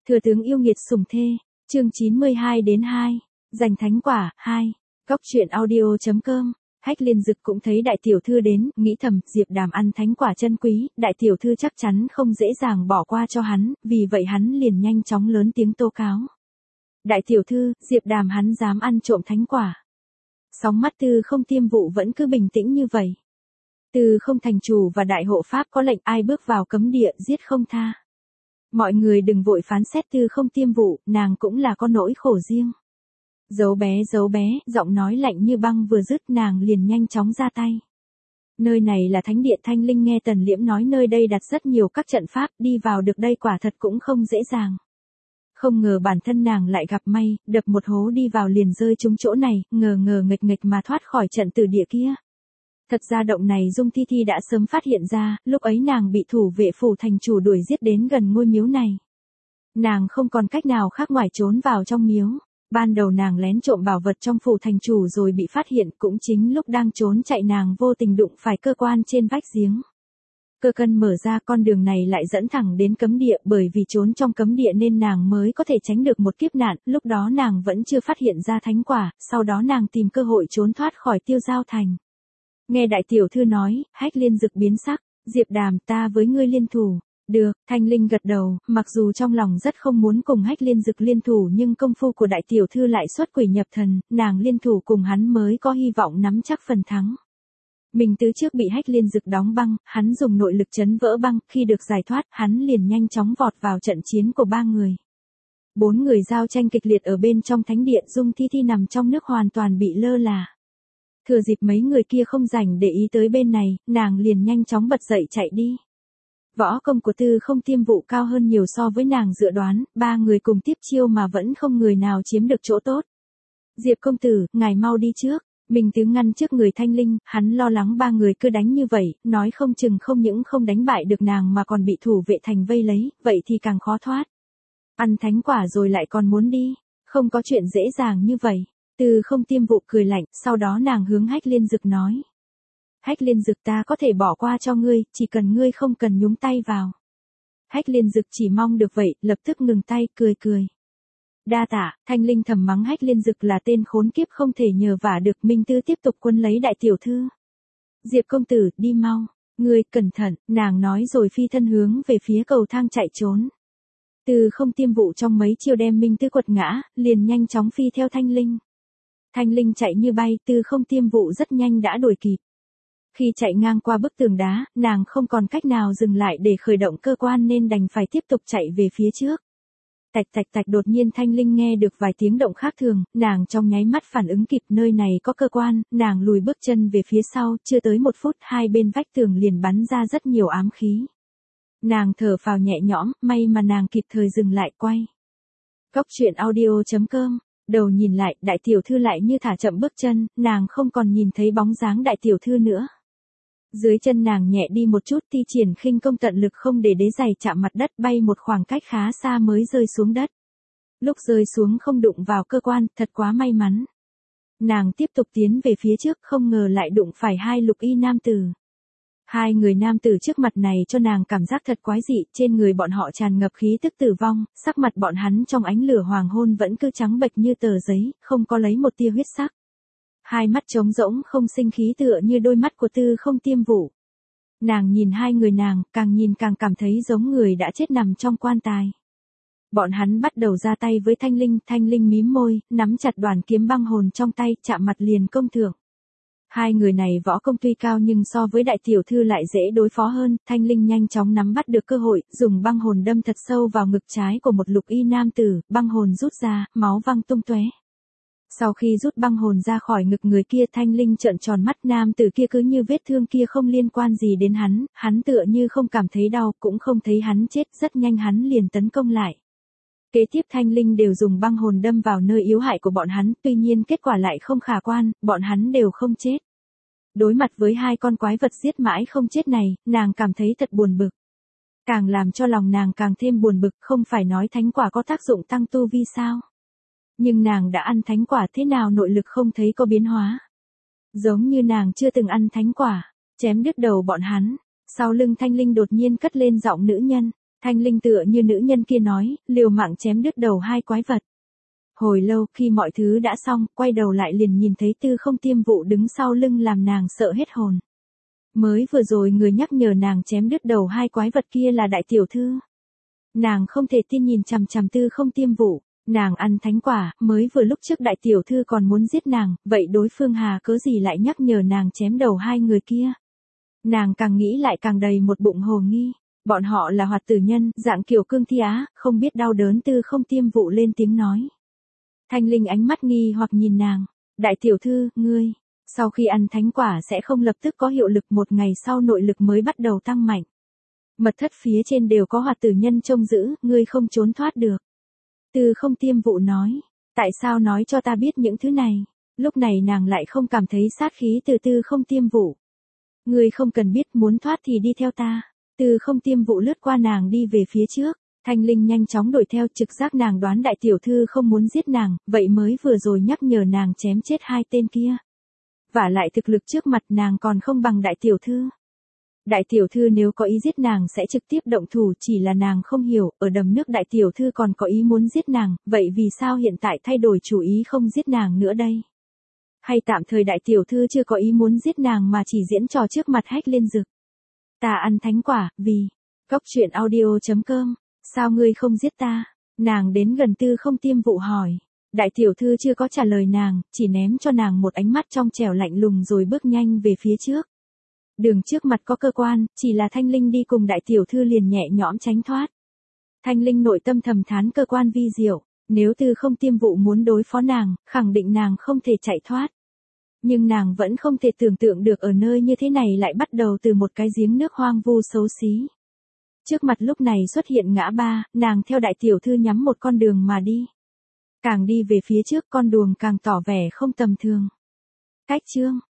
Thừa tướng yêu nghiệt sủng thê, chương 92-2, giành thánh quả, 2, Góc truyện audio.com. Hách Liên Dực cũng thấy đại tiểu thư đến, nghĩ thầm, Diệp Đàm ăn thánh quả chân quý, đại tiểu thư chắc chắn không dễ dàng bỏ qua cho hắn, vì vậy hắn liền nhanh chóng lớn tiếng tố cáo. Đại tiểu thư, Diệp Đàm hắn dám ăn trộm thánh quả. Sóng mắt Tư Không Tiêm Vụ vẫn cứ bình tĩnh như vậy. Tư Không thành chủ và đại hộ pháp có lệnh ai bước vào cấm địa giết không tha. Mọi người đừng vội phán xét Tư Không Tiêm Vụ, nàng cũng là có nỗi khổ riêng. Giấu bé, giọng nói lạnh như băng vừa dứt nàng liền nhanh chóng ra tay. Nơi này là thánh địa Thanh Linh, nghe Tần Liễm nói nơi đây đặt rất nhiều các trận pháp, đi vào được đây quả thật cũng không dễ dàng. Không ngờ bản thân nàng lại gặp may, đập một hố đi vào liền rơi trúng chỗ này, ngờ nghịch mà thoát khỏi trận tử địa kia. Thật ra động này Dung Thi Thi đã sớm phát hiện ra, lúc ấy nàng bị thủ vệ phủ thành chủ đuổi giết đến gần ngôi miếu này. Nàng không còn cách nào khác ngoài trốn vào trong miếu. Ban đầu nàng lén trộm bảo vật trong phủ thành chủ rồi bị phát hiện, cũng chính lúc đang trốn chạy nàng vô tình đụng phải cơ quan trên vách giếng. Cơ cân mở ra, con đường này lại dẫn thẳng đến cấm địa, bởi vì trốn trong cấm địa nên nàng mới có thể tránh được một kiếp nạn, lúc đó nàng vẫn chưa phát hiện ra thánh quả, sau đó nàng tìm cơ hội trốn thoát khỏi Tiêu Giao Thành. Nghe đại tiểu thư nói, Hách Liên Dực biến sắc, Diệp Đàm, ta với ngươi liên thủ. Được, Thanh Linh gật đầu, mặc dù trong lòng rất không muốn cùng Hách Liên Dực liên thủ nhưng công phu của đại tiểu thư lại xuất quỷ nhập thần, nàng liên thủ cùng hắn mới có hy vọng nắm chắc phần thắng. Mình từ trước bị Hách Liên Dực đóng băng, hắn dùng nội lực chấn vỡ băng, khi được giải thoát, hắn liền nhanh chóng vọt vào trận chiến của 3 người. 4 người giao tranh kịch liệt ở bên trong thánh điện, Dung Thi Thi nằm trong nước hoàn toàn bị lơ là. Thừa dịp mấy người kia không rảnh để ý tới bên này, nàng liền nhanh chóng bật dậy chạy đi. Võ công của Tư Không Tiêm Vụ cao hơn nhiều so với nàng dự đoán, 3 người cùng tiếp chiêu mà vẫn không người nào chiếm được chỗ tốt. Diệp công tử, ngài mau đi trước. Mình Tứ ngăn trước người Thanh Linh, hắn lo lắng 3 người cứ đánh như vậy, nói không chừng không những không đánh bại được nàng mà còn bị thủ vệ thành vây lấy, vậy thì càng khó thoát. Ăn thánh quả rồi lại còn muốn đi, không có chuyện dễ dàng như vậy. Tư Không Tiêm Vụ cười lạnh, sau đó nàng hướng Hách Liên Dực nói. Hách Liên Dực, ta có thể bỏ qua cho ngươi, chỉ cần ngươi không cần nhúng tay vào. Hách Liên Dực chỉ mong được vậy, lập tức ngừng tay, cười. Đa tạ, Thanh Linh thầm mắng Hách Liên Dực là tên khốn kiếp không thể nhờ vả được. Minh Tư tiếp tục quân lấy đại tiểu thư. Diệp công tử, đi mau, ngươi cẩn thận, nàng nói rồi phi thân hướng về phía cầu thang chạy trốn. Tư Không Tiêm Vụ trong mấy chiêu đem Minh Tư quật ngã, liền nhanh chóng phi theo Thanh Linh. Thanh Linh chạy như bay, Tư Không Tiêm Vụ rất nhanh đã đuổi kịp. Khi chạy ngang qua bức tường đá, nàng không còn cách nào dừng lại để khởi động cơ quan nên đành phải tiếp tục chạy về phía trước. Tạch, đột nhiên Thanh Linh nghe được vài tiếng động khác thường, nàng trong nháy mắt phản ứng kịp, nơi này có cơ quan, nàng lùi bước chân về phía sau, chưa tới 1 phút, hai bên vách tường liền bắn ra rất nhiều ám khí. Nàng thở phào nhẹ nhõm, may mà nàng kịp thời dừng lại quay. Góc truyện audio.com. Đầu nhìn lại, đại tiểu thư lại như thả chậm bước chân, nàng không còn nhìn thấy bóng dáng đại tiểu thư nữa. Dưới chân nàng nhẹ đi một chút, thi triển khinh công tận lực không để đế giày chạm mặt đất, bay một khoảng cách khá xa mới rơi xuống đất. Lúc rơi xuống không đụng vào cơ quan, thật quá may mắn. Nàng tiếp tục tiến về phía trước, không ngờ lại đụng phải 2 lục y nam tử. 2 người nam tử trước mặt này cho nàng cảm giác thật quái dị, trên người bọn họ tràn ngập khí tức tử vong, sắc mặt bọn hắn trong ánh lửa hoàng hôn vẫn cứ trắng bệch như tờ giấy, không có lấy một tia huyết sắc. 2 mắt trống rỗng không sinh khí tựa như đôi mắt của Tư Không Tiêm Vụ. Nàng nhìn 2 người nàng, càng nhìn càng cảm thấy giống người đã chết nằm trong quan tài. Bọn hắn bắt đầu ra tay với Thanh Linh mím môi, nắm chặt đoàn kiếm băng hồn trong tay, chạm mặt liền công thưởng. 2 người này võ công tuy cao nhưng so với đại tiểu thư lại dễ đối phó hơn, Thanh Linh nhanh chóng nắm bắt được cơ hội, dùng băng hồn đâm thật sâu vào ngực trái của một lục y nam tử, băng hồn rút ra, máu văng tung tóe. Sau khi rút băng hồn ra khỏi ngực người kia, Thanh Linh trợn tròn mắt, nam tử kia cứ như vết thương kia không liên quan gì đến hắn tựa như không cảm thấy đau, cũng không thấy hắn chết, rất nhanh hắn liền tấn công lại. Kế tiếp Thanh Linh đều dùng băng hồn đâm vào nơi yếu hại của bọn hắn, tuy nhiên kết quả lại không khả quan, bọn hắn đều không chết. Đối mặt với 2 con quái vật giết mãi không chết này, nàng cảm thấy thật buồn bực. Càng làm cho lòng nàng càng thêm buồn bực, không phải nói thánh quả có tác dụng tăng tu vi sao? Nhưng nàng đã ăn thánh quả, thế nào nội lực không thấy có biến hóa? Giống như nàng chưa từng ăn thánh quả, chém đứt đầu bọn hắn. Sau lưng Thanh Linh đột nhiên cất lên giọng nữ nhân. Thanh Linh tựa như nữ nhân kia nói, liều mạng chém đứt đầu hai quái vật. Hồi lâu khi mọi thứ đã xong, quay đầu lại liền nhìn thấy Tư Không Tiêm Vụ đứng sau lưng làm nàng sợ hết hồn. Mới vừa rồi người nhắc nhở nàng chém đứt đầu hai quái vật kia là đại tiểu thư. Nàng không thể tin nhìn chằm chằm Tư Không Tiêm Vụ, nàng ăn thánh quả, mới vừa lúc trước đại tiểu thư còn muốn giết nàng, vậy đối phương hà cớ gì lại nhắc nhở nàng chém đầu hai người kia. Nàng càng nghĩ lại càng đầy một bụng hồ nghi, bọn họ là hoạt tử nhân, dạng kiểu cương thi á, không biết đau đớn. Tư Không Tiêm Vụ lên tiếng nói. Thanh Linh ánh mắt nghi hoặc nhìn nàng, đại tiểu thư, ngươi, sau khi ăn thánh quả sẽ không lập tức có hiệu lực, một ngày sau nội lực mới bắt đầu tăng mạnh. Mật thất phía trên đều có hoạt tử nhân trông giữ, ngươi không trốn thoát được. Tư Không Tiêm Vụ nói, tại sao nói cho ta biết những thứ này? Lúc này nàng lại không cảm thấy sát khí từ Tư Không Tiêm Vụ. Ngươi không cần biết, muốn thoát thì đi theo ta. Tư Không Tiêm Vụ lướt qua nàng đi về phía trước. Thanh Linh nhanh chóng đuổi theo, trực giác nàng đoán đại tiểu thư không muốn giết nàng, vậy mới vừa rồi nhắc nhở nàng chém chết hai tên kia. Vả lại thực lực trước mặt nàng còn không bằng đại tiểu thư. Đại tiểu thư nếu có ý giết nàng sẽ trực tiếp động thủ, chỉ là nàng không hiểu, ở đầm nước đại tiểu thư còn có ý muốn giết nàng, vậy vì sao hiện tại thay đổi chủ ý không giết nàng nữa đây? Hay tạm thời đại tiểu thư chưa có ý muốn giết nàng mà chỉ diễn trò trước mặt Hách Liên Dực? Ta ăn thánh quả, vì... Goctruyện.audio.com. Sao ngươi không giết ta? Nàng đến gần Tư Không Tiêm Vụ hỏi. Đại tiểu thư chưa có trả lời nàng, chỉ ném cho nàng một ánh mắt trong trẻo lạnh lùng rồi bước nhanh về phía trước. Đường trước mặt có cơ quan, chỉ là Thanh Linh đi cùng đại tiểu thư liền nhẹ nhõm tránh thoát. Thanh Linh nội tâm thầm thán cơ quan vi diệu, nếu Tư Không Tiêm Vụ muốn đối phó nàng, khẳng định nàng không thể chạy thoát. Nhưng nàng vẫn không thể tưởng tượng được ở nơi như thế này lại bắt đầu từ một cái giếng nước hoang vu xấu xí. Trước mặt lúc này xuất hiện ngã ba, nàng theo đại tiểu thư nhắm một con đường mà đi. Càng đi về phía trước con đường càng tỏ vẻ không tầm thường. Cách chương